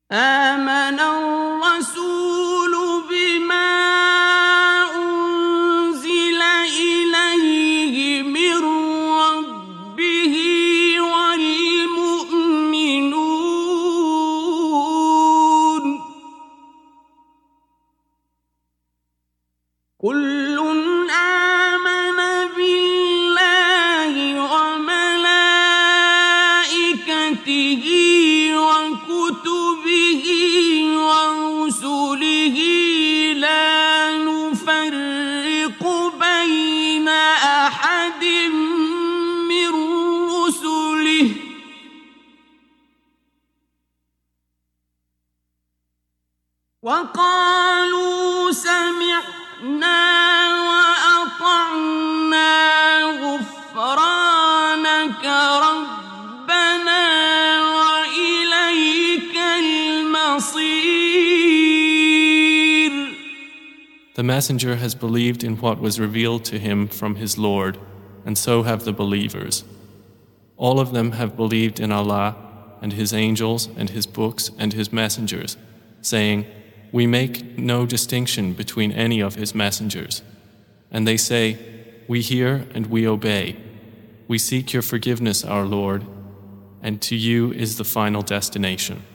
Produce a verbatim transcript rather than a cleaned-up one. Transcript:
آمن الرسول بما أنزل إليه من ربه والمؤمنون كل آمن بالله وملائكته وكتبه ورسله لا نفرق بين أحد من رسله وقالوا سمعنا وأطعنا غفرانك ربنا وإليك المصير. The messenger has believed in what was revealed to him from his Lord, and so have the believers. All of them have believed in Allah and His angels and His books and His messengers, saying, "We make no distinction between any of His messengers." And they say, "We hear and we obey. We seek your forgiveness, our Lord, and to you is the final destination."